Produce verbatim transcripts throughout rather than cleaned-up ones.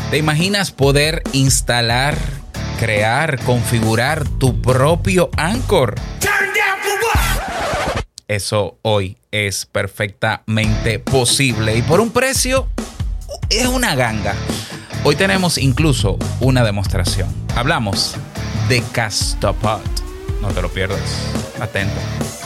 ¿Te imaginas poder instalar, crear, configurar tu propio Anchor? Eso hoy es perfectamente posible y por un precio es una ganga. Hoy tenemos incluso una demostración. Hablamos de Castopod. No te lo pierdas. Atento.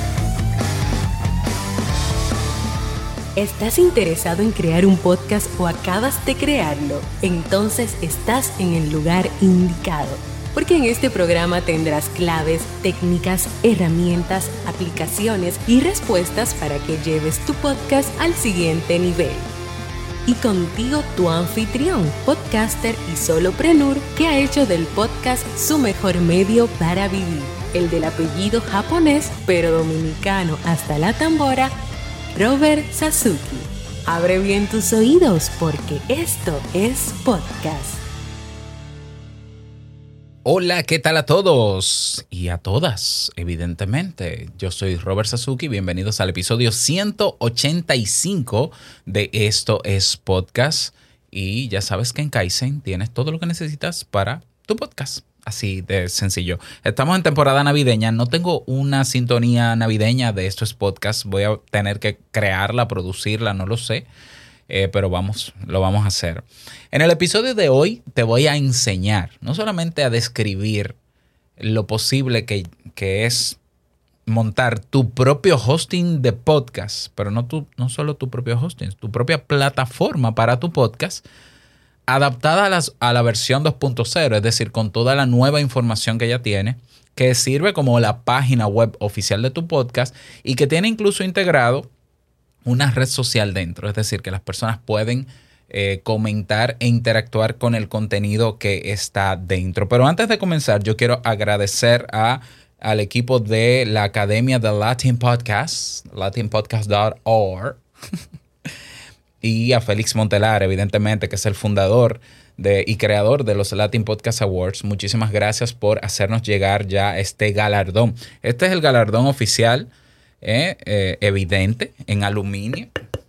¿Estás interesado en crear un podcast o acabas de crearlo? Entonces estás en el lugar indicado, porque en este programa tendrás claves, técnicas, herramientas, aplicaciones y respuestas para que lleves tu podcast al siguiente nivel. Y contigo tu anfitrión, podcaster y solopreneur que ha hecho del podcast su mejor medio para vivir, el del apellido japonés pero dominicano hasta la tambora, Robert Sasuki. Abre bien tus oídos porque esto es podcast. Hola, ¿qué tal a todos? Y a todas, evidentemente. Yo soy Robert Sasuki. Bienvenidos al episodio ciento ochenta y cinco de Esto es Podcast. Y ya sabes que en Kaizen tienes todo lo que necesitas para tu podcast. Así de sencillo. Estamos en temporada navideña. No tengo una sintonía navideña de Esto es Podcast. Voy a tener que crearla, producirla, no lo sé. Eh, pero vamos, lo vamos a hacer. En el episodio de hoy te voy a enseñar, no solamente a describir lo posible que, que es montar tu propio hosting de podcast, pero no, tu, no solo tu propio hosting, tu propia plataforma para tu podcast, adaptada a, las, a la versión dos punto cero, es decir, con toda la nueva información que ya tiene, que sirve como la página web oficial de tu podcast y que tiene incluso integrado una red social dentro, es decir, que las personas pueden eh, comentar e interactuar con el contenido que está dentro. Pero antes de comenzar, yo quiero agradecer a, al equipo de la Academia de Latin Podcast, latin podcast punto org, y a Félix Montelar, evidentemente, que es el fundador de, y creador de los Latin Podcast Awards. Muchísimas gracias por hacernos llegar ya este galardón. Este es el galardón oficial, eh, eh, evidente, en aluminio,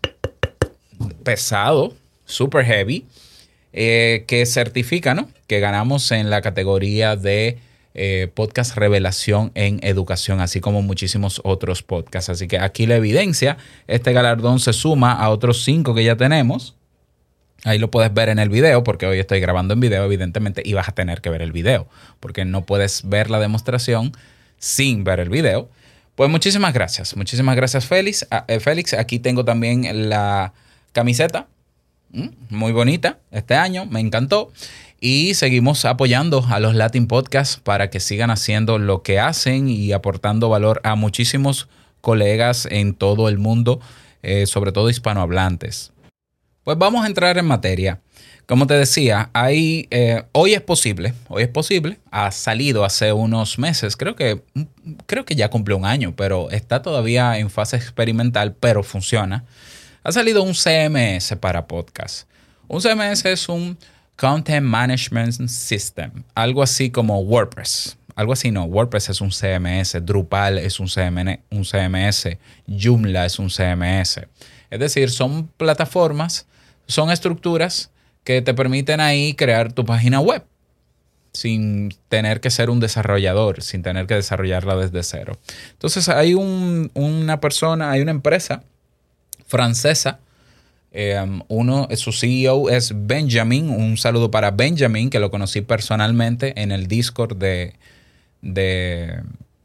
pesado, super heavy, eh, que certifica, ¿no?, que ganamos en la categoría de eh, podcast revelación en educación, así como muchísimos otros podcasts. Así que aquí la evidencia, este galardón se suma a otros cinco que ya tenemos. Ahí lo puedes ver en el video, porque hoy estoy grabando en video, evidentemente, y vas a tener que ver el video, porque no puedes ver la demostración sin ver el video. Pues muchísimas gracias, muchísimas gracias, Félix. Eh, Félix, aquí tengo también la camiseta, ¿Mm? muy bonita este año, me encantó. Y seguimos apoyando a los Latin Podcasts para que sigan haciendo lo que hacen y aportando valor a muchísimos colegas en todo el mundo, eh, sobre todo hispanohablantes. Pues vamos a entrar en materia. Como te decía, hay, eh, hoy es posible, hoy es posible, ha salido hace unos meses, creo que, creo que ya cumplió un año, pero está todavía en fase experimental, pero funciona. Ha salido un C M S para podcast. Un C M S es un Content Management System, algo así como WordPress. Algo así no, WordPress es un C M S, Drupal es un C M S, un C M S, Joomla es un C M S. Es decir, son plataformas, son estructuras que te permiten ahí crear tu página web sin tener que ser un desarrollador, sin tener que desarrollarla desde cero. Entonces hay un, una persona, hay una empresa francesa. Eh, uno, su C E O es Benjamin. Un saludo para Benjamin, que lo conocí personalmente en el Discord de, de,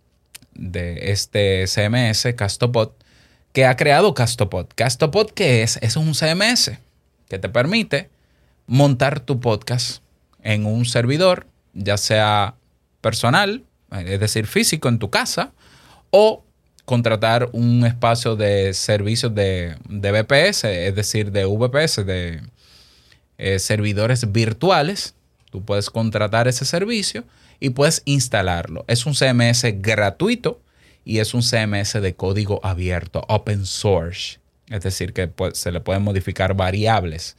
de este C M S, Castopod, que ha creado Castopod. Castopod, ¿qué es? Es un C M S que te permite montar tu podcast en un servidor, ya sea personal, es decir, físico en tu casa, o contratar un espacio de servicios de, de V P S, es decir, de V P S, de eh, servidores virtuales. Tú puedes contratar ese servicio y puedes instalarlo. Es un C M S gratuito y es un C M S de código abierto, open source. Es decir, que pues, se le pueden modificar variables.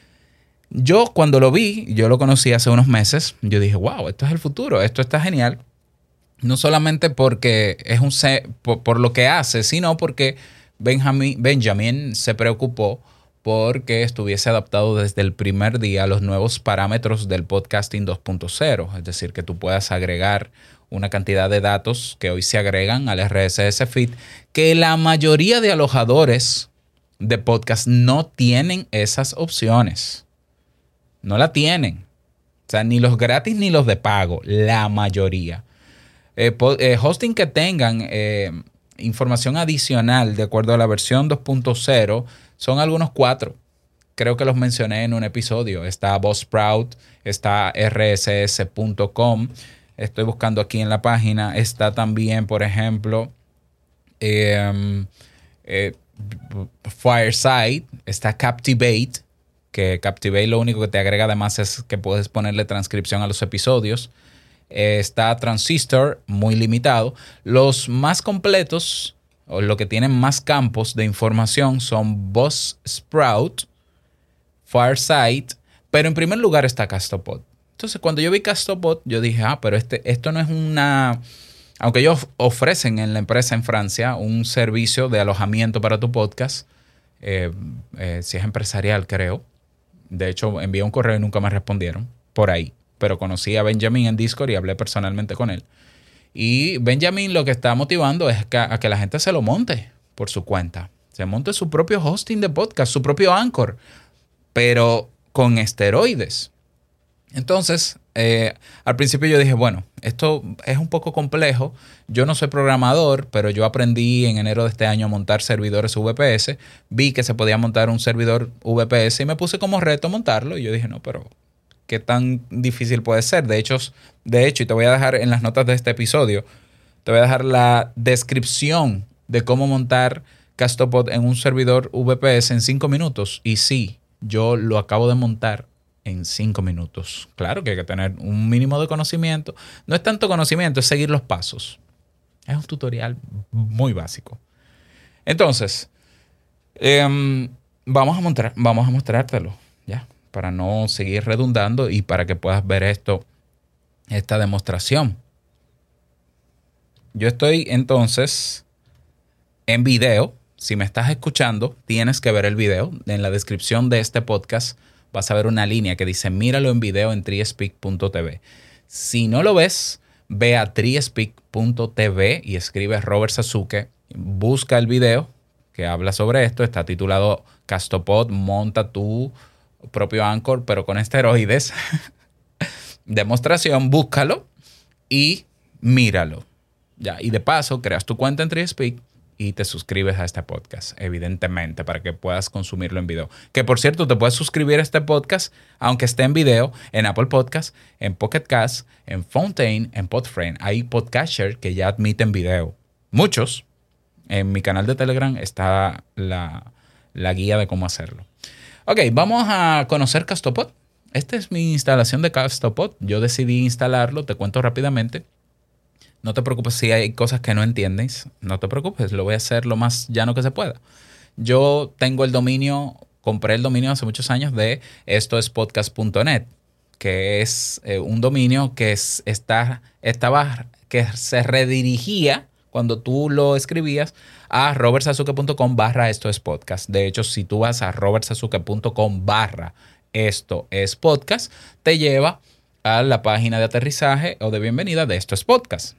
Yo cuando lo vi, yo lo conocí hace unos meses, yo dije, wow, esto es el futuro, esto está genial. No solamente porque es un C, por, por lo que hace, sino porque Benjamin, Benjamin se preocupó porque estuviese adaptado desde el primer día a los nuevos parámetros del podcasting dos punto cero. Es decir, que tú puedas agregar una cantidad de datos que hoy se agregan al R S S Feed, que la mayoría de alojadores de podcast no tienen esas opciones. No la tienen. O sea, ni los gratis ni los de pago. La mayoría. Eh, eh, hosting que tengan eh, información adicional de acuerdo a la versión dos punto cero son algunos cuatro. Creo que los mencioné en un episodio. Está Buzzsprout, está R S S punto com. Estoy buscando aquí en la página. Está también, por ejemplo, eh, eh, Fireside. Está Captivate, que Captivate lo único que te agrega además es que puedes ponerle transcripción a los episodios. Eh, está Transistor, muy limitado. Los más completos, o lo que tienen más campos de información, son Buzzsprout, Fireside, pero en primer lugar está Castopod. Entonces, cuando yo vi Castopod, yo dije, ah, pero este, esto no es una... Aunque ellos ofrecen en la empresa en Francia un servicio de alojamiento para tu podcast, eh, eh, si es empresarial, creo. De hecho, envié un correo y nunca me respondieron por ahí. Pero conocí a Benjamin en Discord y hablé personalmente con él. Y Benjamin lo que está motivando es que, a que la gente se lo monte por su cuenta. Se monte su propio hosting de podcast, su propio Anchor, pero con esteroides. Entonces, eh, al principio yo dije, bueno, esto es un poco complejo. Yo no soy programador, pero yo aprendí en enero de este año a montar servidores V P S. Vi que se podía montar un servidor V P S y me puse como reto montarlo. Y yo dije, no, pero ¿qué tan difícil puede ser? De hecho, de hecho, y te voy a dejar en las notas de este episodio, te voy a dejar la descripción de cómo montar Castopod en un servidor V P S en cinco minutos. Y sí, yo lo acabo de montar en cinco minutos. Claro que hay que tener un mínimo de conocimiento. No es tanto conocimiento, es seguir los pasos. Es un tutorial muy básico. Entonces, eh, vamos a mostrar, vamos a mostrártelo, ¿ya? Para no seguir redundando y para que puedas ver esto, esta demostración. Yo estoy entonces en video. Si me estás escuchando, tienes que ver el video. En la descripción de este podcast vas a ver una línea que dice míralo en video en triespeak punto t v. Si no lo ves, ve a triespeak punto t v y escribe Robert Sasuke. Busca el video que habla sobre esto. Está titulado Castopod, monta tu propio Anchor, pero con esteroides. Demostración, búscalo y míralo. Ya, y de paso, creas tu cuenta en triespeak y te suscribes a este podcast, evidentemente, para que puedas consumirlo en video. Que, por cierto, te puedes suscribir a este podcast, aunque esté en video, en Apple Podcasts, en Pocket Cast, en Fountain, en Podfriend. Hay podcasters que ya admiten video. Muchos. En mi canal de Telegram está la, la guía de cómo hacerlo. Ok, vamos a conocer Castopod. Esta es mi instalación de Castopod. Yo decidí instalarlo, te cuento rápidamente. No te preocupes si hay cosas que no entiendes. No te preocupes, lo voy a hacer lo más llano que se pueda. Yo tengo el dominio, compré el dominio hace muchos años de esto es podcast punto net, que es eh, un dominio que es, está, estaba, que se redirigía cuando tú lo escribías a robertsasuke.com barra esto es podcast. De hecho, si tú vas a robertsasuke.com barra esto es podcast, te lleva a la página de aterrizaje o de bienvenida de esto es podcast.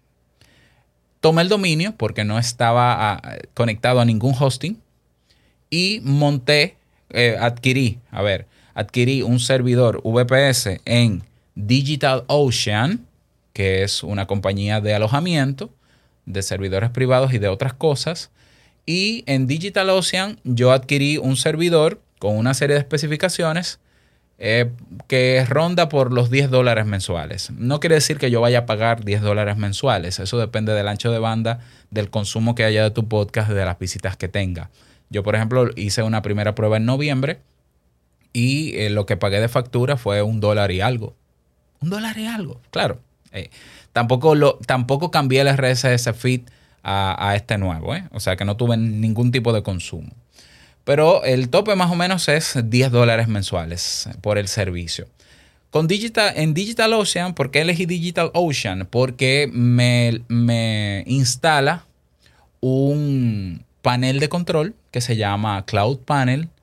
Tomé el dominio porque no estaba a, conectado a ningún hosting y monté, eh, adquirí, a ver, adquirí un servidor V P S en DigitalOcean, que es una compañía de alojamiento, de servidores privados y de otras cosas. Y en DigitalOcean yo adquirí un servidor con una serie de especificaciones Eh, que ronda por los diez dólares mensuales. No quiere decir que yo vaya a pagar diez dólares mensuales. Eso depende del ancho de banda, del consumo que haya de tu podcast, de las visitas que tenga. Yo, por ejemplo, hice una primera prueba en noviembre y eh, lo que pagué de factura fue un dólar y algo. Un dólar y algo, claro. Eh, tampoco, lo, tampoco cambié el R S S feed a, a este nuevo, ¿eh? O sea que no tuve ningún tipo de consumo. Pero el tope más o menos es diez dólares mensuales por el servicio. Con Digital, en DigitalOcean, ¿por qué elegí DigitalOcean? Porque me, me instala un panel de control que se llama Cloud Panel,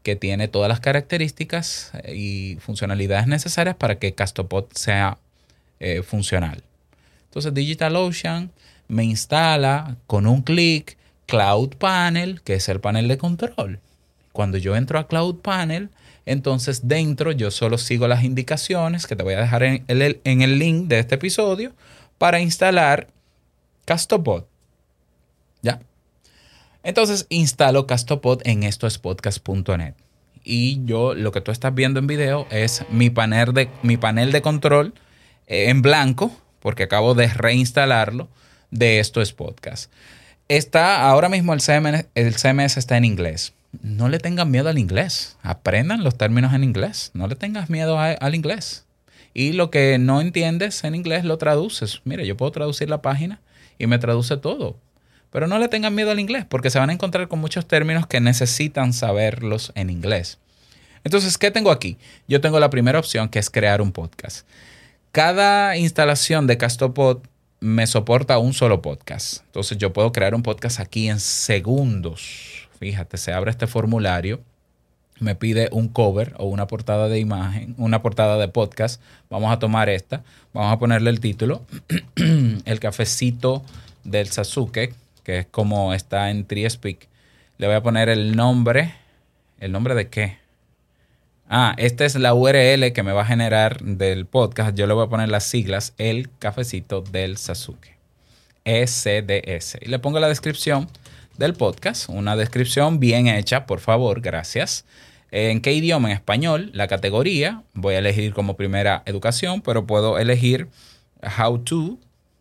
que tiene todas las características y funcionalidades necesarias para que Castopod sea eh, funcional. Entonces DigitalOcean me instala con un clic Cloud Panel, que es el panel de control. Cuando yo entro a Cloud Panel, entonces dentro yo solo sigo las indicaciones que te voy a dejar en el, en el link de este episodio para instalar Castopod. ¿Ya? Entonces instalo Castopod en esto es podcast punto net. Y yo, lo que tú estás viendo en video es mi panel de, mi panel de control eh, en blanco, porque acabo de reinstalarlo, de Esto es Podcast. Está, ahora mismo el C M S, el C M S está en inglés. No le tengan miedo al inglés. Aprendan los términos en inglés. No le tengas miedo a, al inglés. Y lo que no entiendes en inglés lo traduces. Mira, yo puedo traducir la página y me traduce todo. Pero no le tengan miedo al inglés porque se van a encontrar con muchos términos que necesitan saberlos en inglés. Entonces, ¿qué tengo aquí? Yo tengo la primera opción, que es crear un podcast. Cada instalación de Castopod me soporta un solo podcast. Entonces, yo puedo crear un podcast aquí en segundos. Fíjate, se abre este formulario. Me pide un cover o una portada de imagen, una portada de podcast. Vamos a tomar esta. Vamos a ponerle el título. El cafecito del Sasuke, que es como está en TreeSpeak. Le voy a poner el nombre. ¿El nombre de qué? Ah, esta es la U R L que me va a generar del podcast. Yo le voy a poner las siglas, el cafecito del Sasuke. E C D S. Y le pongo la descripción del podcast. Una descripción bien hecha, por favor, gracias. ¿En qué idioma? En español. La categoría. Voy a elegir como primera educación, pero puedo elegir how to.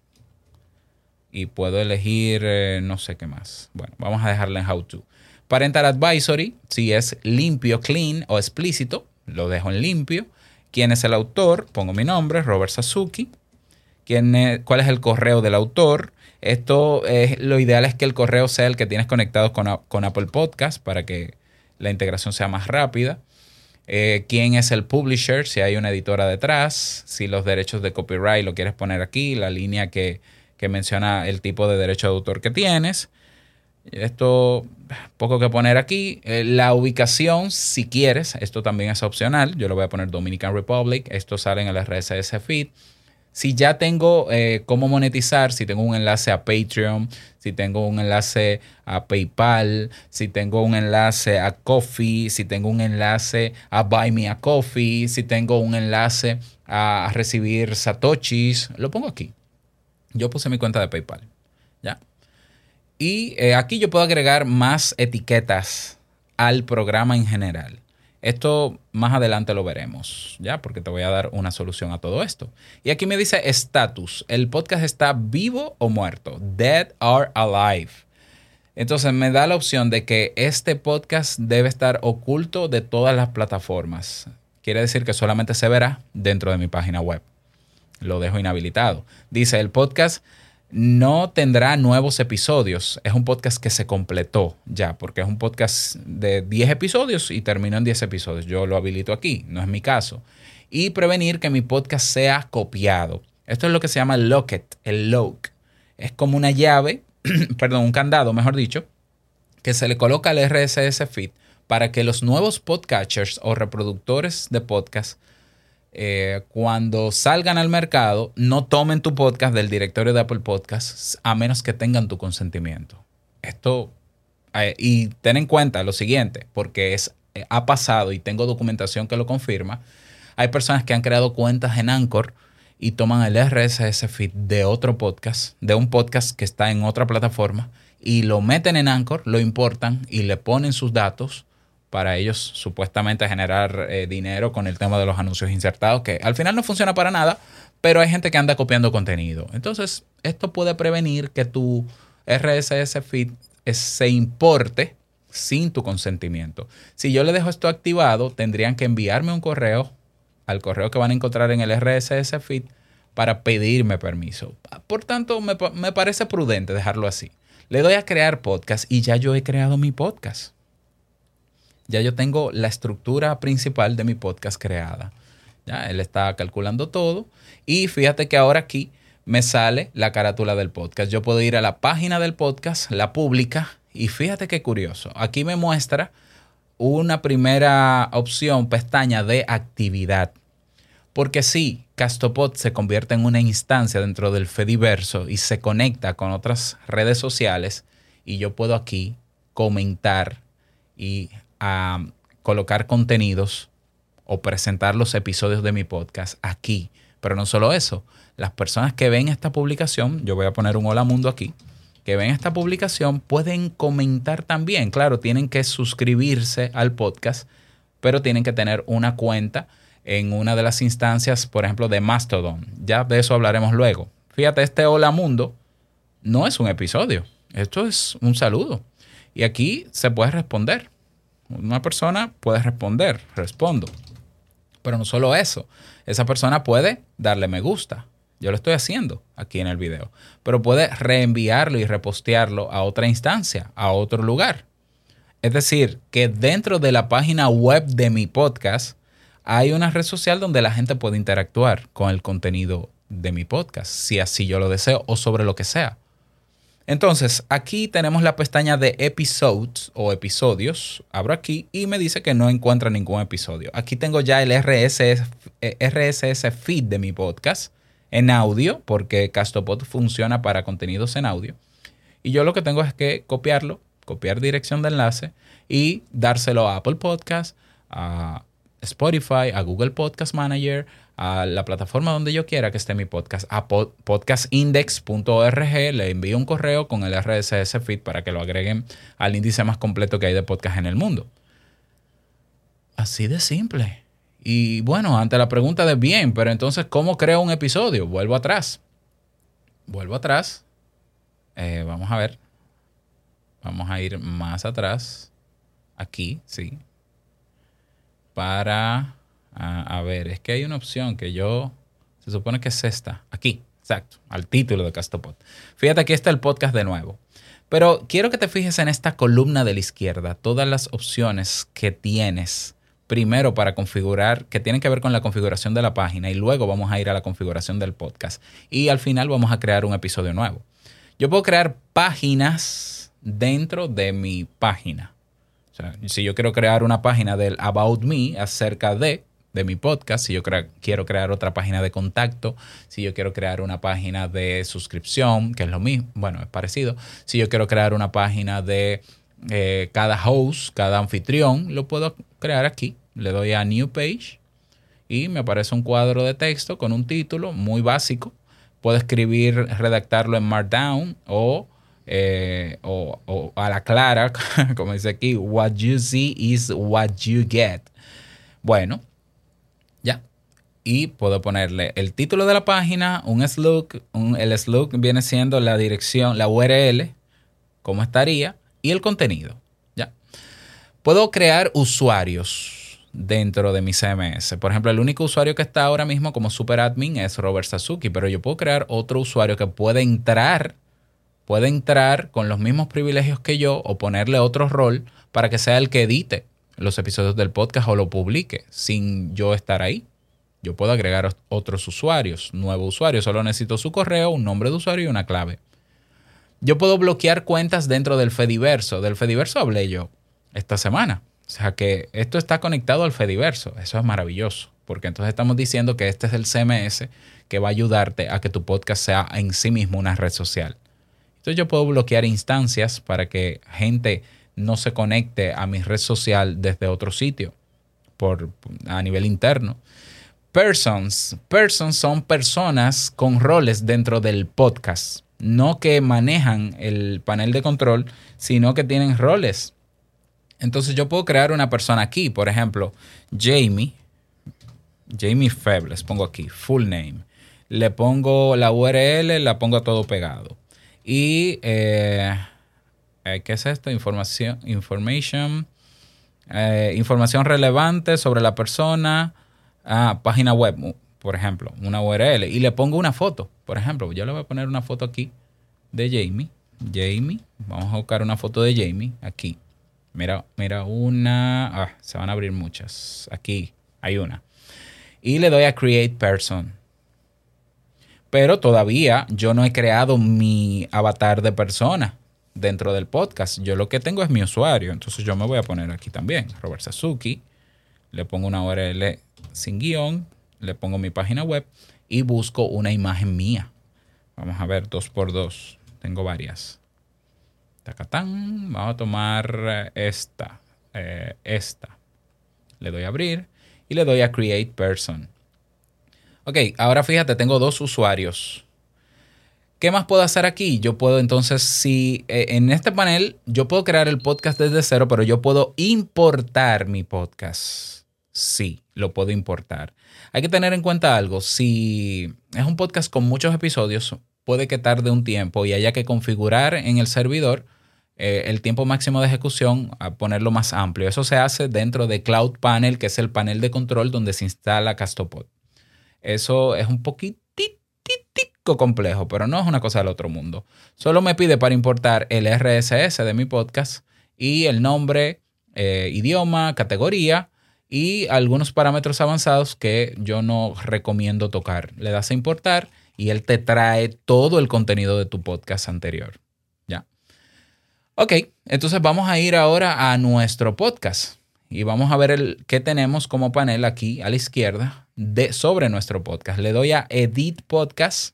Y puedo elegir eh, no sé qué más. Bueno, vamos a dejarla en how to. Parental advisory, si es limpio, clean o explícito, lo dejo en limpio. ¿Quién es el autor? Pongo mi nombre, Robert Sasuke. ¿Quién es, ¿Cuál es el correo del autor? Esto es, lo ideal es que el correo sea el que tienes conectado con, con Apple Podcast para que la integración sea más rápida. Eh, ¿Quién es el publisher? Si hay una editora detrás. Si los derechos de copyright lo quieres poner aquí. La línea que, que menciona el tipo de derecho de autor que tienes. Esto, poco que poner aquí. Eh, la ubicación, si quieres, esto también es opcional. Yo lo voy a poner Dominican Republic. Esto sale en el R S S feed. Si ya tengo eh, cómo monetizar, si tengo un enlace a Patreon, si tengo un enlace a PayPal, si tengo un enlace a Coffee, si tengo un enlace a Buy Me a Coffee, si tengo un enlace a, a recibir satoshis, lo pongo aquí. Yo puse mi cuenta de PayPal. ¿Ya? Y eh, aquí yo puedo agregar más etiquetas al programa en general. Esto más adelante lo veremos, ¿ya? Porque te voy a dar una solución a todo esto. Y aquí me dice estatus. El podcast está vivo o muerto. Dead or alive. Entonces me da la opción de que este podcast debe estar oculto de todas las plataformas. Quiere decir que solamente se verá dentro de mi página web. Lo dejo inhabilitado. Dice, el podcast no tendrá nuevos episodios. Es un podcast que se completó ya, porque es un podcast de diez episodios y terminó en diez episodios. Yo lo habilito aquí, no es mi caso. Y prevenir que mi podcast sea copiado. Esto es lo que se llama locket, el lock. Es como una llave, perdón, un candado, mejor dicho, que se le coloca al R S S feed para que los nuevos podcatchers o reproductores de podcast Eh, cuando salgan al mercado, no tomen tu podcast del directorio de Apple Podcasts a menos que tengan tu consentimiento. Esto, eh, y ten en cuenta lo siguiente, porque es, eh, ha pasado y tengo documentación que lo confirma. Hay personas que han creado cuentas en Anchor y toman el R S S feed de otro podcast, de un podcast que está en otra plataforma, y lo meten en Anchor, lo importan y le ponen sus datos para ellos supuestamente generar eh, dinero con el tema de los anuncios insertados, que al final no funciona para nada, pero hay gente que anda copiando contenido. Entonces, esto puede prevenir que tu R S S feed es, se importe sin tu consentimiento. Si yo le dejo esto activado, tendrían que enviarme un correo al correo que van a encontrar en el R S S feed para pedirme permiso. Por tanto, me, me parece prudente dejarlo así. Le doy a crear podcast y ya yo he creado mi podcast. Ya yo tengo la estructura principal de mi podcast creada. Ya, él está calculando todo. Y fíjate que ahora aquí me sale la carátula del podcast. Yo puedo ir a la página del podcast, la publica. Y fíjate qué curioso. Aquí me muestra una primera opción, pestaña de actividad. Porque sí, Castopod se convierte en una instancia dentro del Fediverso y se conecta con otras redes sociales y yo puedo aquí comentar y uh, colocar contenidos o presentar los episodios de mi podcast aquí. Pero no solo eso, las personas que ven esta publicación, yo voy a poner un hola mundo aquí, que ven esta publicación pueden comentar también. Claro, tienen que suscribirse al podcast, pero tienen que tener una cuenta en una de las instancias, por ejemplo, de Mastodon. Ya de eso hablaremos luego. Fíjate, este hola mundo no es un episodio, esto es un saludo. Y aquí se puede responder. Una persona puede responder, respondo. Pero no solo eso, esa persona puede darle me gusta. Yo lo estoy haciendo aquí en el video. Pero puede reenviarlo y repostearlo a otra instancia, a otro lugar. Es decir, que dentro de la página web de mi podcast hay una red social donde la gente puede interactuar con el contenido de mi podcast, si así yo lo deseo o sobre lo que sea. Entonces, aquí tenemos la pestaña de episodes o episodios. Abro aquí y me dice que no encuentra ningún episodio. Aquí tengo ya el R S S, R S S feed de mi podcast en audio, porque Castopod funciona para contenidos en audio. Y yo lo que tengo es que copiarlo, copiar dirección de enlace y dárselo a Apple Podcast, a Spotify, a Google Podcast Manager, a la plataforma donde yo quiera que esté mi podcast, a pod, podcastindex punto org. Le envío un correo con el R S S feed para que lo agreguen al índice más completo que hay de podcast en el mundo. Así de simple. Y bueno, ante la pregunta de bien, pero entonces, ¿cómo creo un episodio? Vuelvo atrás. Vuelvo atrás. Eh, vamos a ver. Vamos a ir más atrás. Aquí, sí. Para... A, a ver, es que hay una opción que yo... Se supone que es esta. Aquí, exacto. Al título de Castopod. Fíjate, aquí está el podcast de nuevo. Pero quiero que te fijes en esta columna de la izquierda. Todas las opciones que tienes... Primero para configurar, que tienen que ver con la configuración de la página y luego vamos a ir a la configuración del podcast. Y al final vamos a crear un episodio nuevo. Yo puedo crear páginas dentro de mi página. O sea, si yo quiero crear una página del About Me acerca de, de mi podcast, si yo crea, quiero crear otra página de contacto, si yo quiero crear una página de suscripción, que es lo mismo, bueno, es parecido. Si yo quiero crear una página de... Eh, cada host, cada anfitrión, lo puedo crear aquí. Le doy a New Page y me aparece un cuadro de texto con un título muy básico. Puedo escribir, redactarlo en Markdown o, eh, o, o a la clara, como dice aquí, what you see is what you get. Bueno, ya. Y puedo ponerle el título de la página, un slug. Un, el slug viene siendo la dirección, la U R L, cómo estaría. Y el contenido, ya. Puedo crear usuarios dentro de mi C M S. Por ejemplo, el único usuario que está ahora mismo como super admin es Robert Sasuki, pero yo puedo crear otro usuario que puede entrar, puede entrar con los mismos privilegios que yo o ponerle otro rol para que sea el que edite los episodios del podcast o lo publique sin yo estar ahí. Yo puedo agregar otros usuarios, nuevos usuarios. Solo necesito su correo, un nombre de usuario y una clave. Yo puedo bloquear cuentas dentro del Fediverso. Del Fediverso hablé yo esta semana. O sea que esto está conectado al Fediverso. Eso es maravilloso. Porque entonces estamos diciendo que este es el C M S que va a ayudarte a que tu podcast sea en sí mismo una red social. Entonces yo puedo bloquear instancias para que gente no se conecte a mi red social desde otro sitio por, a nivel interno. Persons. Persons son personas con roles dentro del podcast. No que manejan el panel de control, sino que tienen roles. Entonces yo puedo crear una persona aquí. Por ejemplo, Jamie. Jamie Feb, les pongo aquí, full name. Le pongo la U R L, la pongo todo pegado. Y, eh, ¿qué es esto? Información, information, eh, información relevante sobre la persona. Ah, página web, por ejemplo, una U R L. Y le pongo una foto. Por ejemplo, yo le voy a poner una foto aquí de Jamie. Jamie. Vamos a buscar una foto de Jamie aquí. Mira, mira una. Ah, se van a abrir muchas. Aquí hay una. Y le doy a Create Person. Pero todavía yo no he creado mi avatar de persona. dentro del podcast. Yo lo que tengo es mi usuario. Entonces yo me voy a poner aquí también, Robert Sasuki. Le pongo una U R L sin guión. Le pongo mi página web y busco una imagen mía. Vamos a ver, dos por dos. Tengo varias. Tacatán. Vamos a tomar esta. Eh, esta. Le doy a abrir y le doy a Create Person. Ok, ahora fíjate, tengo dos usuarios. ¿Qué más puedo hacer aquí? Yo puedo entonces, si eh, en este panel, yo puedo crear el podcast desde cero, pero yo puedo importar mi podcast. Sí, lo puedo importar. Hay que tener en cuenta algo. Si es un podcast con muchos episodios, puede que tarde un tiempo y haya que configurar en el servidor eh, el tiempo máximo de ejecución a ponerlo más amplio. Eso se hace dentro de Cloud Panel, que es el panel de control donde se instala Castopod. Eso es un poquitito complejo, pero no es una cosa del otro mundo. Solo me pide para importar el R S S de mi podcast y el nombre, eh, idioma, categoría y algunos parámetros avanzados que yo no recomiendo tocar. Le das a importar y él te trae todo el contenido de tu podcast anterior. ¿Ya? Ok, entonces vamos a ir ahora a nuestro podcast y vamos a ver el, qué tenemos como panel aquí a la izquierda de, sobre nuestro podcast. Le doy a Edit Podcast.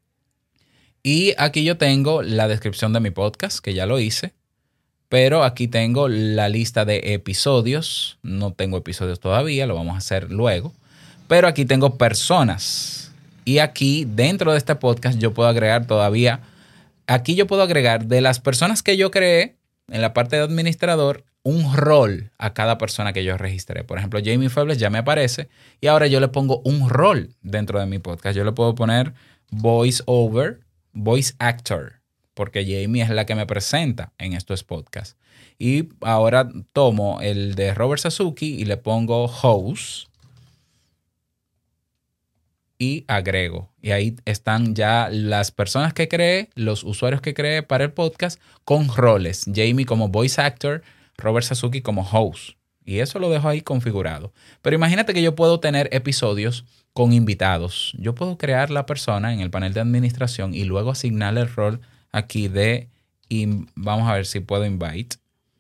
Y aquí yo tengo la descripción de mi podcast, que ya lo hice. Pero aquí tengo la lista de episodios. No tengo episodios todavía, lo vamos a hacer luego. Pero aquí tengo personas. Y aquí, dentro de este podcast, yo puedo agregar todavía... Aquí yo puedo agregar de las personas que yo creé, en la parte de administrador, un rol a cada persona que yo registré. Por ejemplo, Jamie Febles ya me aparece. Y ahora yo le pongo un rol dentro de mi podcast. Yo le puedo poner voice over, voice actor, porque Jamie es la que me presenta en estos podcasts. Y ahora tomo el de Robert Sasuki y le pongo host y agrego. Y ahí están ya las personas que creé, los usuarios que creé para el podcast con roles. Jamie como voice actor, Robert Sasuki como host. Y eso lo dejo ahí configurado. Pero imagínate que yo puedo tener episodios con invitados. Yo puedo crear la persona en el panel de administración y luego asignarle el rol aquí de, in, vamos a ver si puedo invite,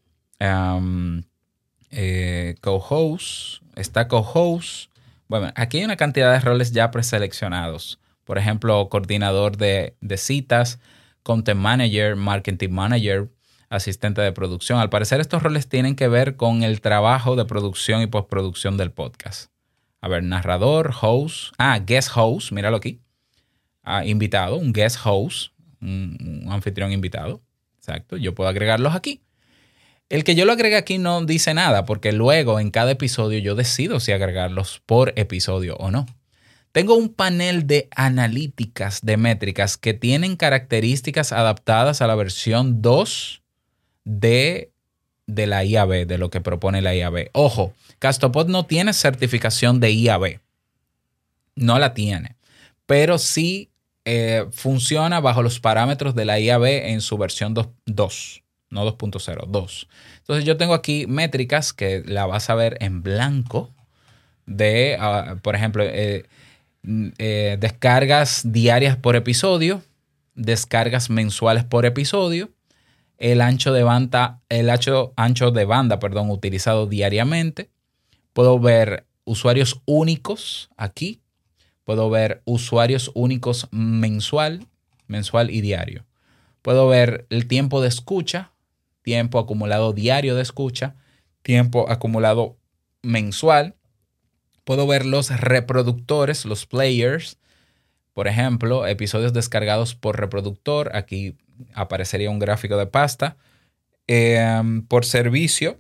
um, eh, co-host, está co-host. Bueno, aquí hay una cantidad de roles ya preseleccionados. Por ejemplo, coordinador de, de citas, content manager, marketing manager, asistente de producción. Al parecer estos roles tienen que ver con el trabajo de producción y postproducción del podcast. A ver, narrador, host. Ah, guest host, míralo aquí. Ah, invitado, un guest host, un, un anfitrión invitado. Exacto, yo puedo agregarlos aquí. El que yo lo agregue aquí no dice nada porque luego en cada episodio yo decido si agregarlos por episodio o no. Tengo un panel de analíticas de métricas que tienen características adaptadas a la versión dos de, de la I A B, de lo que propone la I A B. Ojo, Castopod no tiene certificación de I A B. No la tiene. Pero sí eh, funciona bajo los parámetros de la I A B en su versión dos. No dos punto cero, dos. Entonces yo tengo aquí métricas que la vas a ver en blanco de, uh, por ejemplo, eh, eh, descargas diarias por episodio, descargas mensuales por episodio, el ancho de banda, el ancho, ancho de banda, perdón, utilizado diariamente. Puedo ver usuarios únicos aquí. Puedo ver usuarios únicos mensual, mensual y diario. Puedo ver el tiempo de escucha, tiempo acumulado diario de escucha, tiempo acumulado mensual. Puedo ver los reproductores, los players. Por ejemplo, episodios descargados por reproductor. Aquí aparecería un gráfico de pasta. Eh, por servicio,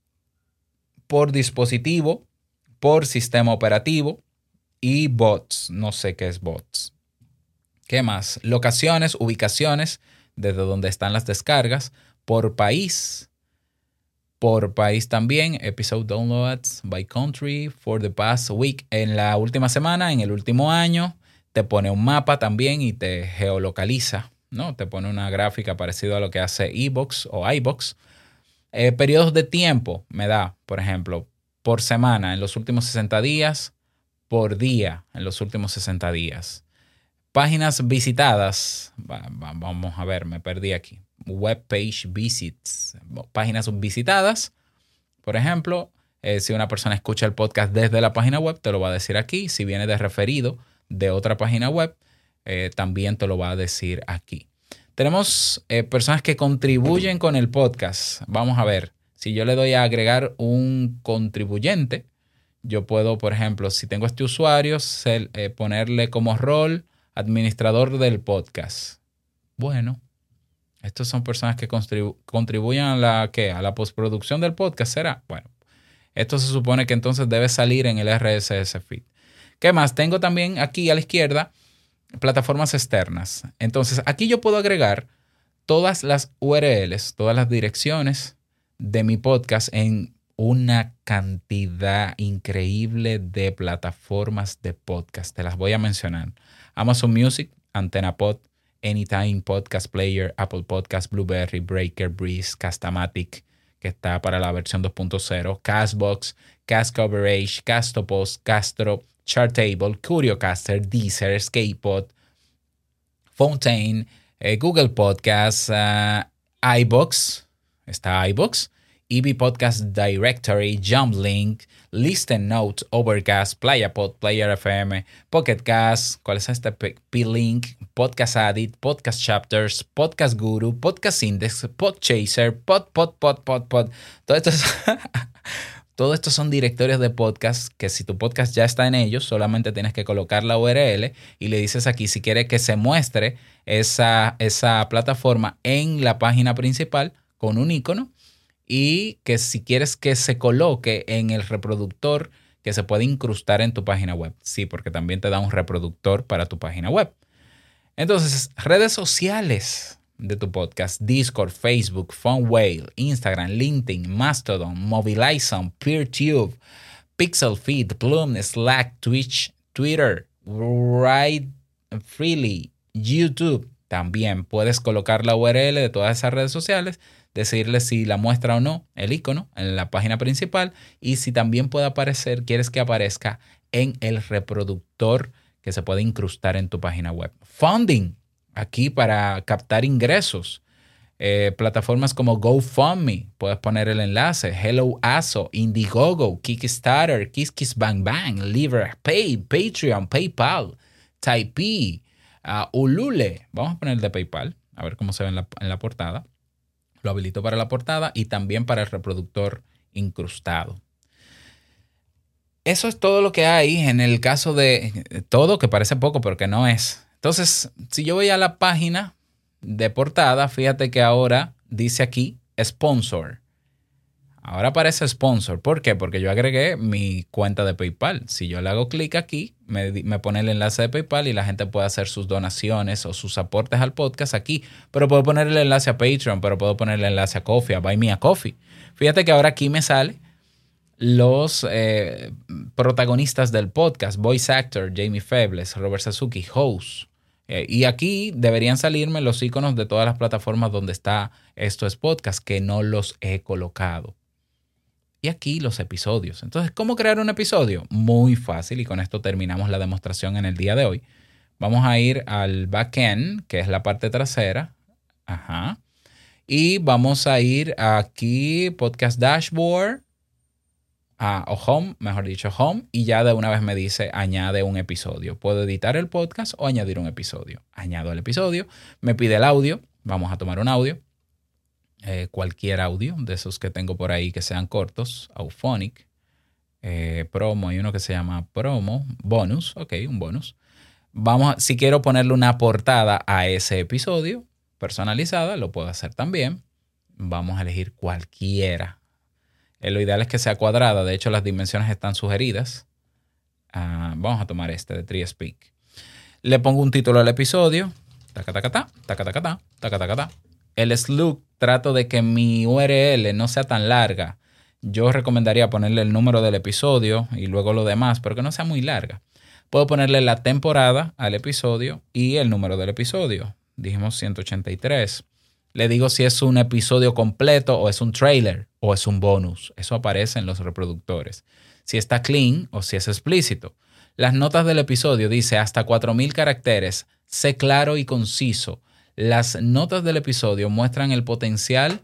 por dispositivo, por sistema operativo y bots. No sé qué es bots. ¿Qué más? Locaciones, ubicaciones, desde donde están las descargas. Por país. Por país también. Episode downloads by country for the past week. En la última semana, en el último año, te pone un mapa también y te geolocaliza, ¿no? Te pone una gráfica parecida a lo que hace iVoox o iVoox. Eh, periodos de tiempo me da, por ejemplo, por semana en los últimos sesenta días, por día en los últimos sesenta días. Páginas visitadas, va, va, vamos a ver, me perdí aquí. web page visits, páginas visitadas. Por ejemplo, eh, si una persona escucha el podcast desde la página web, te lo va a decir aquí. Si viene de referido de otra página web, eh, también te lo va a decir aquí. Tenemos eh, personas que contribuyen con el podcast. Vamos a ver, si yo le doy a agregar un contribuyente, yo puedo, por ejemplo, si tengo este usuario, ser, eh, ponerle como rol administrador del podcast. Bueno, estos son personas que contribu- contribuyen a la, ¿qué? a la postproducción del podcast, ¿será? Bueno, esto se supone que entonces debe salir en el R S S feed. ¿Qué más? Tengo también aquí a la izquierda plataformas externas. Entonces, aquí yo puedo agregar todas las U R Ls, todas las direcciones de mi podcast en una cantidad increíble de plataformas de podcast. Te las voy a mencionar. Amazon Music, AntennaPod, Anytime Podcast Player, Apple Podcast, Blueberry, Breaker, Breeze, Castamatic, que está para la versión dos punto cero, Castbox, Cast Coverage, Castopos, Castro, Chartable, Curiocaster, Deezer, Escapepod, Fontaine, eh, Google Podcasts, uh, iVoox, está iVoox, E B Podcast Directory, JumpLink, Listen Notes, Overcast, PlayaPod, Player F M, Pocket Cast, ¿cuál es este? P-Link, Podcast Addict, Podcast Chapters, Podcast Guru, Podcast Index, Podchaser, Pod, Pod, Pod, Pod, Pod. Todo esto es Todo esto son directorios de podcast que si tu podcast ya está en ellos, solamente tienes que colocar la U R L y le dices aquí si quiere que se muestre esa, esa plataforma en la página principal con un icono y que si quieres que se coloque en el reproductor que se puede incrustar en tu página web. Sí, porque también te da un reproductor para tu página web. Entonces, redes sociales de tu podcast: Discord, Facebook, PhoneWhale, Instagram, LinkedIn, Mastodon, Mobilizon, PeerTube, PixelFeed, Plume, Slack, Twitch, Twitter, Write Freely, YouTube. También puedes colocar la U R L de todas esas redes sociales, decirle si la muestra o no el icono en la página principal y si también puede aparecer, quieres que aparezca en el reproductor que se puede incrustar en tu página web. Funding, aquí para captar ingresos. Eh, plataformas como GoFundMe, puedes poner el enlace. Hello Aso, Indiegogo, Kickstarter, KissKissBankBank, LibraPay, Patreon, PayPal, Typee, uh, Ulule. Vamos a poner el de PayPal, a ver cómo se ve en la, en la portada. Lo habilito para la portada y también para el reproductor incrustado. Eso es todo lo que hay en el caso de todo, que parece poco, pero que no es. Entonces, si yo voy a la página de portada, fíjate que ahora dice aquí Sponsor. Ahora aparece Sponsor. ¿Por qué? Porque yo agregué mi cuenta de PayPal. Si yo le hago clic aquí, me, me pone el enlace de PayPal y la gente puede hacer sus donaciones o sus aportes al podcast aquí. Pero puedo poner el enlace a Patreon, pero puedo poner el enlace a Coffee, a Buy Me a Coffee. Fíjate que ahora aquí me sale los eh, protagonistas del podcast: Voice Actor, Jamie Febles, Robert Sasuki, Host. Eh, y aquí deberían salirme los iconos de todas las plataformas donde está estos podcasts, que no los he colocado. Y aquí los episodios. Entonces, ¿cómo crear un episodio? Muy fácil, y con esto terminamos la demostración en el día de hoy. Vamos a ir al backend, que es la parte trasera. Ajá. Y vamos a ir aquí, Podcast Dashboard, ah, o Home, mejor dicho, Home, y ya de una vez me dice añade un episodio. Puedo editar el podcast o añadir un episodio. Añado el episodio, me pide el audio. Vamos a tomar un audio. Eh, cualquier audio de esos que tengo por ahí que sean cortos, Auphonic, eh, promo, hay uno que se llama promo, bonus, ok, un bonus. Vamos a, si quiero ponerle una portada a ese episodio personalizada, lo puedo hacer también. Vamos a elegir cualquiera. Eh, lo ideal es que sea cuadrada, de hecho las dimensiones están sugeridas. Uh, vamos a tomar este de TreeSpeak. Le pongo un título al episodio, taca, taca, taca, taca, taca, taca, taca, taca, taca. El slug, trato de que mi U R L no sea tan larga. Yo recomendaría ponerle el número del episodio y luego lo demás, pero que no sea muy larga. Puedo ponerle la temporada al episodio y el número del episodio. Dijimos ciento ochenta y tres. Le digo si es un episodio completo o es un trailer o es un bonus. Eso aparece en los reproductores. Si está clean o si es explícito. Las notas del episodio dice hasta cuatro mil caracteres. Sé claro y conciso. Las notas del episodio muestran el potencial,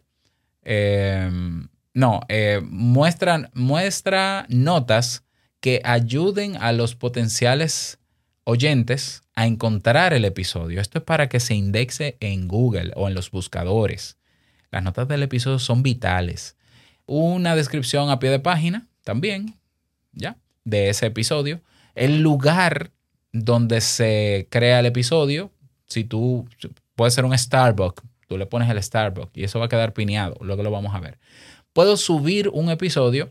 eh, no, eh, muestran, muestra notas que ayuden a los potenciales oyentes a encontrar el episodio. Esto es para que se indexe en Google o en los buscadores. Las notas del episodio son vitales. Una descripción a pie de página también, ¿ya? De ese episodio. El lugar donde se crea el episodio, si tú, puede ser un Starbucks, tú le pones el Starbucks y eso va a quedar pineado, luego lo vamos a ver. Puedo subir un episodio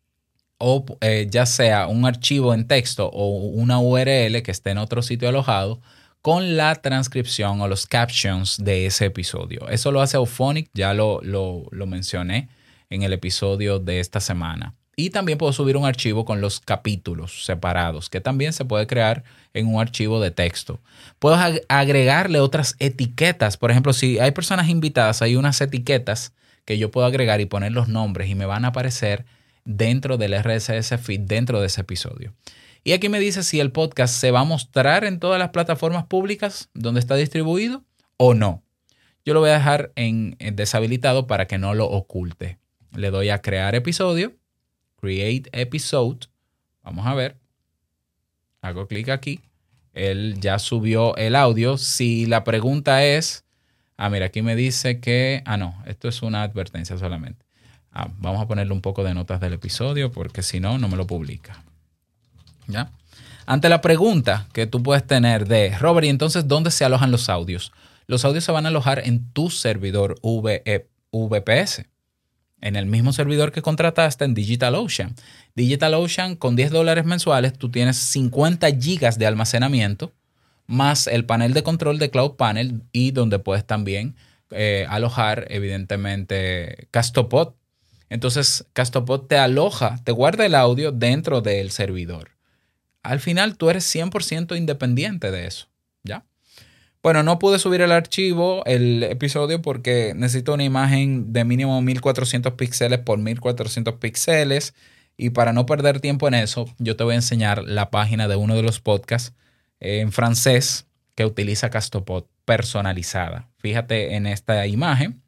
o eh, ya sea un archivo en texto o una U R L que esté en otro sitio alojado con la transcripción o los captions de ese episodio. Eso lo hace Auphonic, ya lo, lo, lo mencioné en el episodio de esta semana. Y también puedo subir un archivo con los capítulos separados, que también se puede crear en un archivo de texto. Puedo ag- agregarle otras etiquetas. Por ejemplo, si hay personas invitadas, hay unas etiquetas que yo puedo agregar y poner los nombres y me van a aparecer dentro del R S S feed, dentro de ese episodio. Y aquí me dice si el podcast se va a mostrar en todas las plataformas públicas donde está distribuido o no. Yo lo voy a dejar en, en deshabilitado para que no lo oculte. Le doy a crear episodio. Create Episode. Vamos a ver. Hago clic aquí. Él ya subió el audio. Si la pregunta es... Ah, mira, aquí me dice que... Ah, no. Esto es una advertencia solamente. Ah, vamos a ponerle un poco de notas del episodio porque si no, no me lo publica. ¿Ya? Ante la pregunta que tú puedes tener de... Robert, ¿y entonces dónde se alojan los audios? Los audios se van a alojar en tu servidor V P S. En el mismo servidor que contrataste en DigitalOcean. DigitalOcean con diez dólares mensuales tú tienes cincuenta gigas de almacenamiento más el panel de control de Cloud Panel y donde puedes también eh, alojar evidentemente Castopod. Entonces Castopod te aloja, te guarda el audio dentro del servidor. Al final tú eres cien por ciento independiente de eso, ¿ya? Bueno, no pude subir el archivo, el episodio, porque necesito una imagen de mínimo mil cuatrocientos píxeles por mil cuatrocientos píxeles. Y para no perder tiempo en eso, yo te voy a enseñar la página de uno de los podcasts eh, en francés que utiliza Castopod personalizada. Fíjate en esta imagen.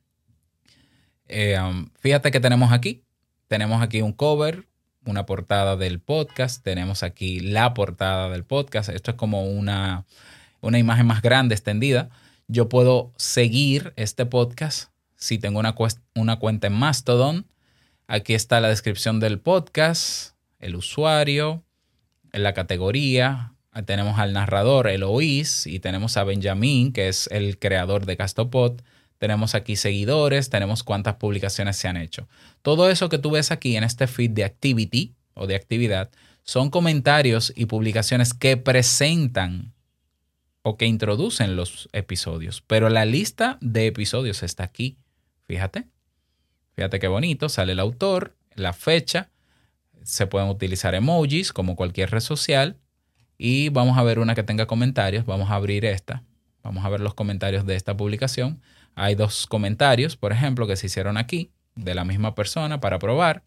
Eh, um, fíjate que tenemos aquí. Tenemos aquí un cover, una portada del podcast. Tenemos aquí la portada del podcast. Esto es como una... una imagen más grande, extendida. Yo puedo seguir este podcast si tengo una, una cuenta en Mastodon. Aquí está la descripción del podcast, el usuario, la categoría. Tenemos al narrador, Eloís, y tenemos a Benjamín, que es el creador de Castopod. Tenemos aquí seguidores, tenemos cuántas publicaciones se han hecho. Todo eso que tú ves aquí en este feed de activity o de actividad son comentarios y publicaciones que presentan o que introducen los episodios. Pero la lista de episodios está aquí. Fíjate. Fíjate qué bonito. Sale el autor, la fecha. Se pueden utilizar emojis como cualquier red social. Y vamos a ver una que tenga comentarios. Vamos a abrir esta. Vamos a ver los comentarios de esta publicación. Hay dos comentarios, por ejemplo, que se hicieron aquí de la misma persona para probar.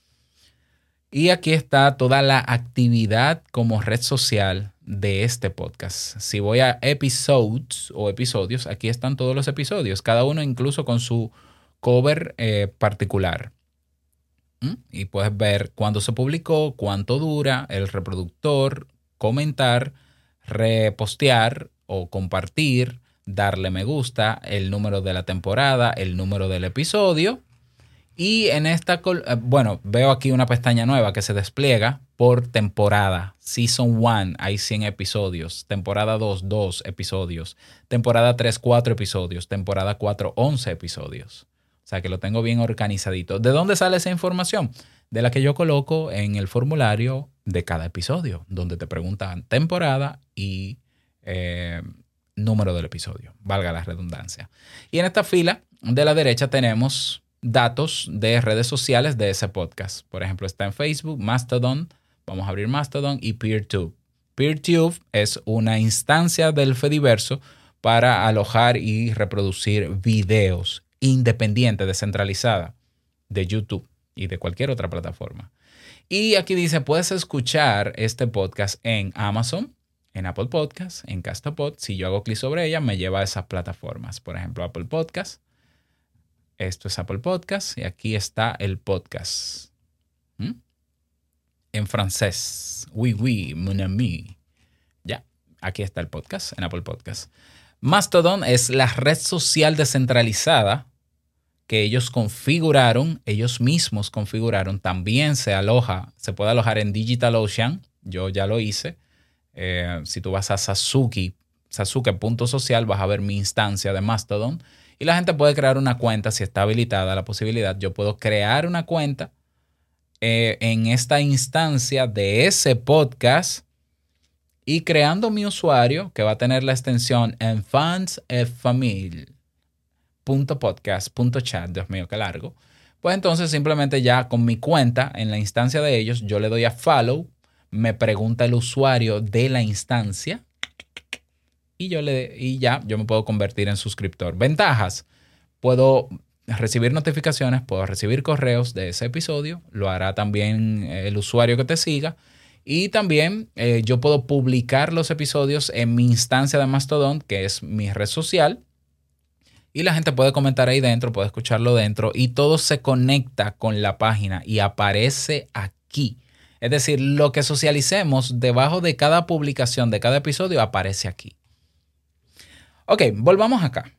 Y aquí está toda la actividad como red social de este podcast. Si voy a episodes o episodios, aquí están todos los episodios, cada uno incluso con su cover eh, particular. ¿Mm? Y puedes ver cuándo se publicó, cuánto dura, el reproductor, comentar, repostear o compartir, darle me gusta, el número de la temporada, el número del episodio. Y en esta, bueno, veo aquí una pestaña nueva que se despliega por temporada. Season uno, hay cien episodios. Temporada dos, dos episodios. Temporada tres, cuatro episodios. Temporada cuatro, once episodios. O sea que lo tengo bien organizadito. ¿De dónde sale esa información? De la que yo coloco en el formulario de cada episodio, donde te preguntan temporada y eh, número del episodio. Valga la redundancia. Y en esta fila de la derecha tenemos datos de redes sociales de ese podcast. Por ejemplo, está en Facebook, Mastodon, vamos a abrir Mastodon, y PeerTube. PeerTube es una instancia del Fediverso para alojar y reproducir videos independiente, descentralizada de YouTube y de cualquier otra plataforma. Y aquí dice, puedes escuchar este podcast en Amazon, en Apple Podcasts, en Castopod. Si yo hago clic sobre ella, me lleva a esas plataformas. Por ejemplo, Apple Podcasts. Esto es Apple Podcasts y aquí está el podcast. ¿Mm? En francés. Oui, oui, mon ami. Ya, aquí está el podcast en Apple Podcasts. Mastodon es la red social descentralizada que ellos configuraron, ellos mismos configuraron. También se aloja, se puede alojar en DigitalOcean. Yo ya lo hice. Eh, si tú vas a Sasuke, sasuke punto social, vas a ver mi instancia de Mastodon. Y la gente puede crear una cuenta si está habilitada la posibilidad. Yo puedo crear una cuenta eh, en esta instancia de ese podcast y creando mi usuario que va a tener la extensión enfants et famille punto podcast punto chat. Dios mío, qué largo. Pues entonces simplemente ya con mi cuenta en la instancia de ellos, yo le doy a follow, me pregunta el usuario de la instancia y, yo le, y ya yo me puedo convertir en suscriptor. Ventajas. Puedo recibir notificaciones, puedo recibir correos de ese episodio. Lo hará también el usuario que te siga. Y también eh, yo puedo publicar los episodios en mi instancia de Mastodon, que es mi red social. Y la gente puede comentar ahí dentro, puede escucharlo dentro. Y todo se conecta con la página y aparece aquí. Es decir, lo que socialicemos debajo de cada publicación, de cada episodio, aparece aquí. Ok, volvamos acá.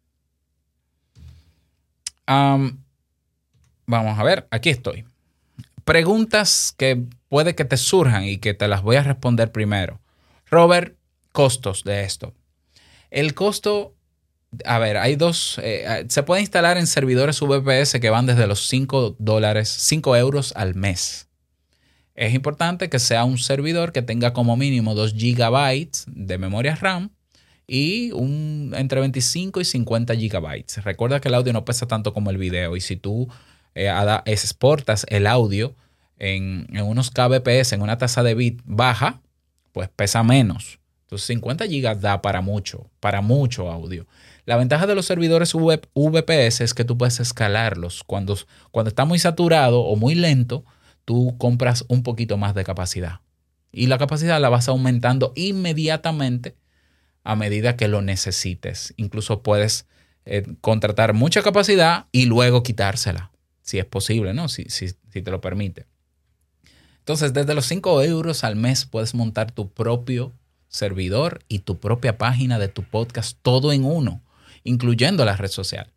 Um, vamos a ver, aquí estoy. Preguntas que puede que te surjan y que te las voy a responder primero. Robert, costos de esto. El costo, a ver, hay dos, eh, se puede instalar en servidores V P S que van desde los cinco dólares, cinco euros al mes. Es importante que sea un servidor que tenga como mínimo dos gigabytes de memoria RAM y un, entre veinticinco y cincuenta gigabytes. Recuerda que el audio no pesa tanto como el video y si tú eh, exportas el audio en, en unos K B P S, en una tasa de bit baja, pues pesa menos. Entonces cincuenta gigas da para mucho, para mucho audio. La ventaja de los servidores V P S es que tú puedes escalarlos. Cuando, cuando está muy saturado o muy lento, tú compras un poquito más de capacidad. Y la capacidad la vas aumentando inmediatamente a medida que lo necesites. Incluso puedes eh, contratar mucha capacidad y luego quitársela, si es posible, ¿no? Si, si, si te lo permite. Entonces, desde los cinco euros al mes puedes montar tu propio servidor y tu propia página de tu podcast, todo en uno, incluyendo la red social.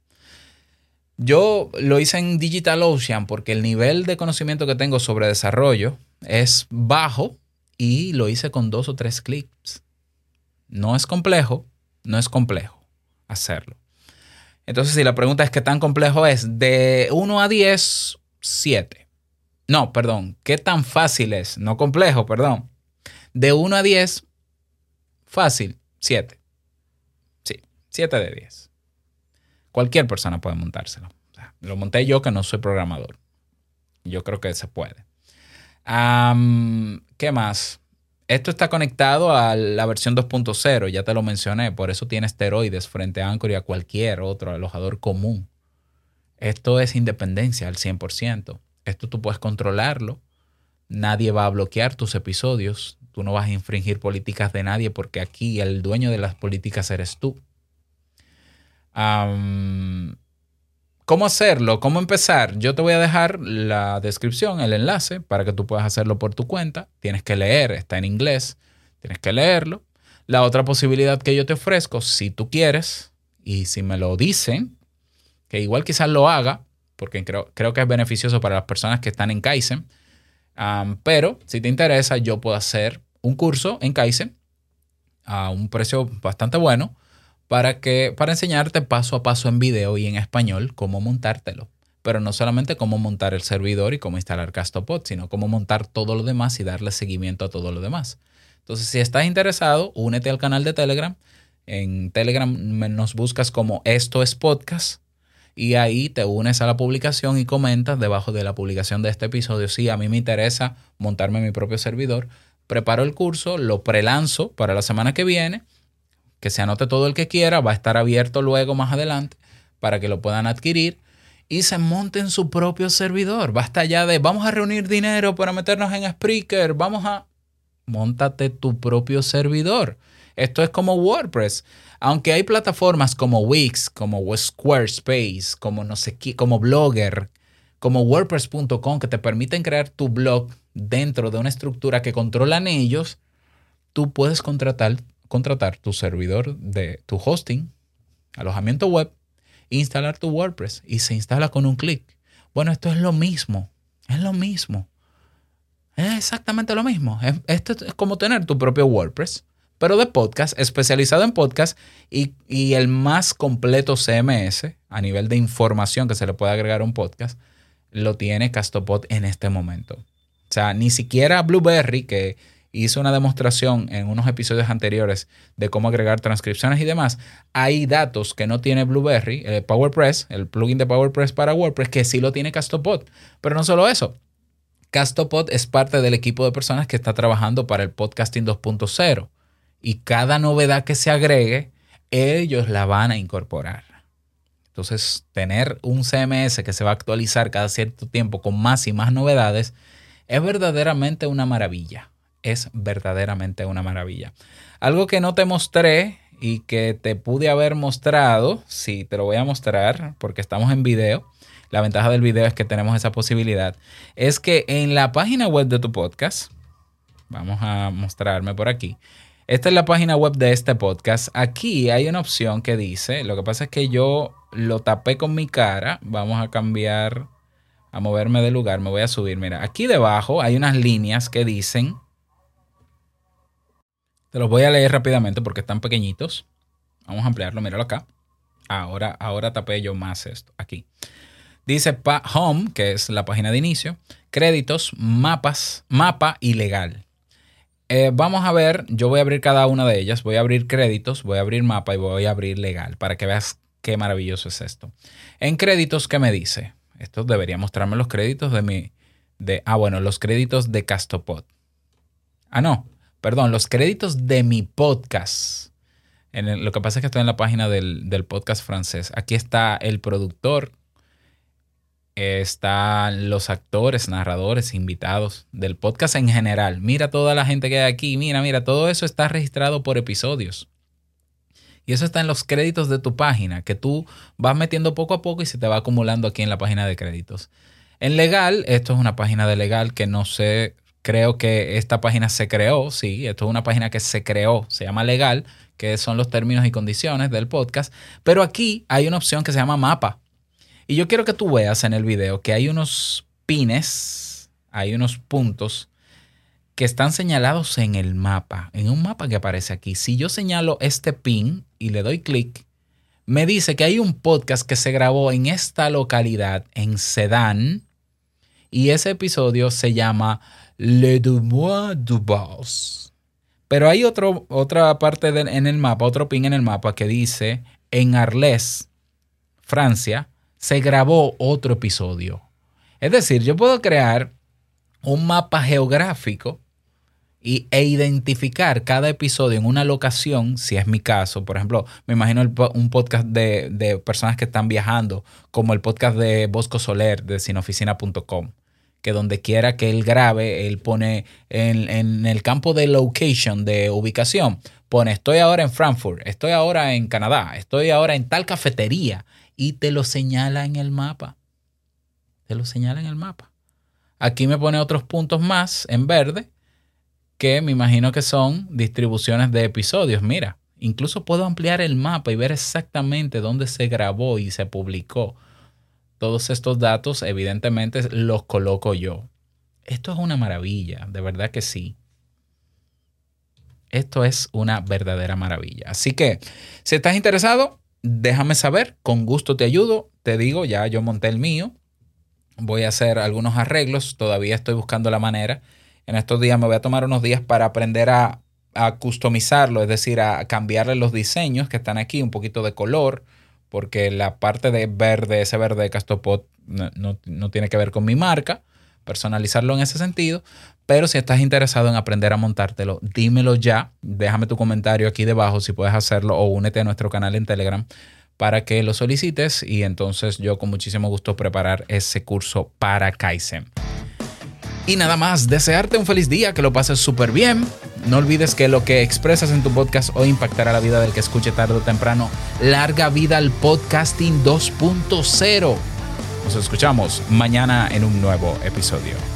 Yo lo hice en DigitalOcean porque el nivel de conocimiento que tengo sobre desarrollo es bajo y lo hice con dos o tres clics. No es complejo, no es complejo hacerlo. Entonces, si la pregunta es qué tan complejo es, de uno a diez, siete. No, perdón, ¿qué tan fácil es? No complejo, perdón. De uno a diez, fácil, siete. Sí, siete de diez. Cualquier persona puede montárselo. O sea, lo monté yo que no soy programador. Yo creo que se puede. Um, ¿Qué más? Esto está conectado a la versión dos punto cero, ya te lo mencioné, por eso tiene esteroides frente a Anchor y a cualquier otro alojador común. Esto es independencia al cien por ciento. Esto tú puedes controlarlo. Nadie va a bloquear tus episodios. Tú no vas a infringir políticas de nadie porque aquí el dueño de las políticas eres tú. Um, ¿Cómo hacerlo? ¿Cómo empezar? Yo te voy a dejar la descripción, el enlace, para que tú puedas hacerlo por tu cuenta. Tienes que leer, está en inglés, tienes que leerlo. La otra posibilidad que yo te ofrezco, si tú quieres, y si me lo dicen, que igual quizás lo haga, porque creo, creo que es beneficioso para las personas que están en Kaizen, um, pero si te interesa, yo puedo hacer un curso en Kaizen a un precio bastante bueno, para, que, para enseñarte paso a paso en video y en español cómo montártelo. Pero no solamente cómo montar el servidor y cómo instalar Castopod, sino cómo montar todo lo demás y darle seguimiento a todo lo demás. Entonces, si estás interesado, únete al canal de Telegram. En Telegram nos buscas como Esto es Podcast y ahí te unes a la publicación y comentas debajo de la publicación de este episodio. Sí, a mí me interesa montarme mi propio servidor. Preparo el curso, lo prelanzo para la semana que viene. Que se anote todo el que quiera, va a estar abierto luego más adelante para que lo puedan adquirir y se monten su propio servidor. Basta ya de vamos a reunir dinero para meternos en Spreaker, vamos a... móntate tu propio servidor. Esto es como WordPress. Aunque hay plataformas como Wix, como Squarespace, como no sé qué, como Blogger, como WordPress punto com, que te permiten crear tu blog dentro de una estructura que controlan ellos, tú puedes contratar, contratar tu servidor de tu hosting, alojamiento web, e instalar tu WordPress y se instala con un clic. Bueno, esto es lo mismo. Es lo mismo. Es exactamente lo mismo. Es, esto es como tener tu propio WordPress, pero de podcast, especializado en podcast y, y el más completo C M S a nivel de información que se le puede agregar a un podcast, lo tiene Castopod en este momento. O sea, ni siquiera Blueberry, que hizo una demostración en unos episodios anteriores de cómo agregar transcripciones y demás, hay datos que no tiene Blueberry, el PowerPress, el plugin de PowerPress para WordPress, que sí lo tiene Castopod. Pero no solo eso. Castopod es parte del equipo de personas que está trabajando para el podcasting dos punto cero. Y cada novedad que se agregue, ellos la van a incorporar. Entonces, tener un C M S que se va a actualizar cada cierto tiempo con más y más novedades es verdaderamente una maravilla. Es verdaderamente una maravilla. Algo que no te mostré y que te pude haber mostrado, sí, te lo voy a mostrar porque estamos en video. La ventaja del video es que tenemos esa posibilidad. Es que en la página web de tu podcast, vamos a mostrarme por aquí. Esta es la página web de este podcast. Aquí hay una opción que dice, lo que pasa es que yo lo tapé con mi cara. Vamos a cambiar, a moverme de lugar. Me voy a subir. Mira, aquí debajo hay unas líneas que dicen, te los voy a leer rápidamente porque están pequeñitos. Vamos a ampliarlo, míralo acá. Ahora, ahora tapé yo más esto, aquí. Dice Home, que es la página de inicio, créditos, mapas, mapa y legal. Eh, vamos a ver, yo voy a abrir cada una de ellas. Voy a abrir créditos, voy a abrir mapa y voy a abrir legal para que veas qué maravilloso es esto. En créditos, ¿qué me dice? Esto debería mostrarme los créditos de mi... De, ah, bueno, los créditos de Castopod. Ah, no, perdón, los créditos de mi podcast. En el, lo que pasa es que estoy en la página del, del podcast francés. Aquí está el productor. Están los actores, narradores, invitados del podcast en general. Mira toda la gente que hay aquí. Mira, mira, todo eso está registrado por episodios. Y eso está en los créditos de tu página, que tú vas metiendo poco a poco y se te va acumulando aquí en la página de créditos. En legal, esto es una página de legal que no sé, creo que esta página se creó. Sí, esto es una página que se creó, se llama legal, que son los términos y condiciones del podcast. Pero aquí hay una opción que se llama mapa. Y yo quiero que tú veas en el video que hay unos pines, hay unos puntos que están señalados en el mapa, en un mapa que aparece aquí. Si yo señalo este pin y le doy clic, me dice que hay un podcast que se grabó en esta localidad, en Sedan, y ese episodio se llama Le Demois du Boss. Pero hay otro, otra parte de, en el mapa, otro pin en el mapa que dice en Arles, Francia, se grabó otro episodio. Es decir, yo puedo crear un mapa geográfico y, e identificar cada episodio en una locación, si es mi caso. Por ejemplo, me imagino el, un podcast de, de personas que están viajando, como el podcast de Bosco Soler de sinoficina punto com, que donde quiera que él grabe, él pone en, en el campo de location, de ubicación, pone estoy ahora en Frankfurt, estoy ahora en Canadá, estoy ahora en tal cafetería. Y te lo señala en el mapa. Te lo señala en el mapa. Aquí me pone otros puntos más en verde que me imagino que son distribuciones de episodios. Mira, incluso puedo ampliar el mapa y ver exactamente dónde se grabó y se publicó. Todos estos datos, evidentemente, los coloco yo. Esto es una maravilla, de verdad que sí. Esto es una verdadera maravilla. Así que, si estás interesado, déjame saber, con gusto te ayudo. Te digo, ya yo monté el mío. Voy a hacer algunos arreglos. Todavía estoy buscando la manera. En estos días me voy a tomar unos días para aprender a, a customizarlo, es decir, a cambiarle los diseños que están aquí, un poquito de color, porque la parte de verde, ese verde de Castopod, no, no, no tiene que ver con mi marca. Personalizarlo en ese sentido. Pero si estás interesado en aprender a montártelo, dímelo ya. Déjame tu comentario aquí debajo si puedes hacerlo o únete a nuestro canal en Telegram para que lo solicites y entonces yo con muchísimo gusto preparar ese curso para Kaizen. Y nada más, desearte un feliz día, que lo pases súper bien. No olvides que lo que expresas en tu podcast hoy impactará la vida del que escuche tarde o temprano. Larga vida al podcasting dos punto cero. Nos escuchamos mañana en un nuevo episodio.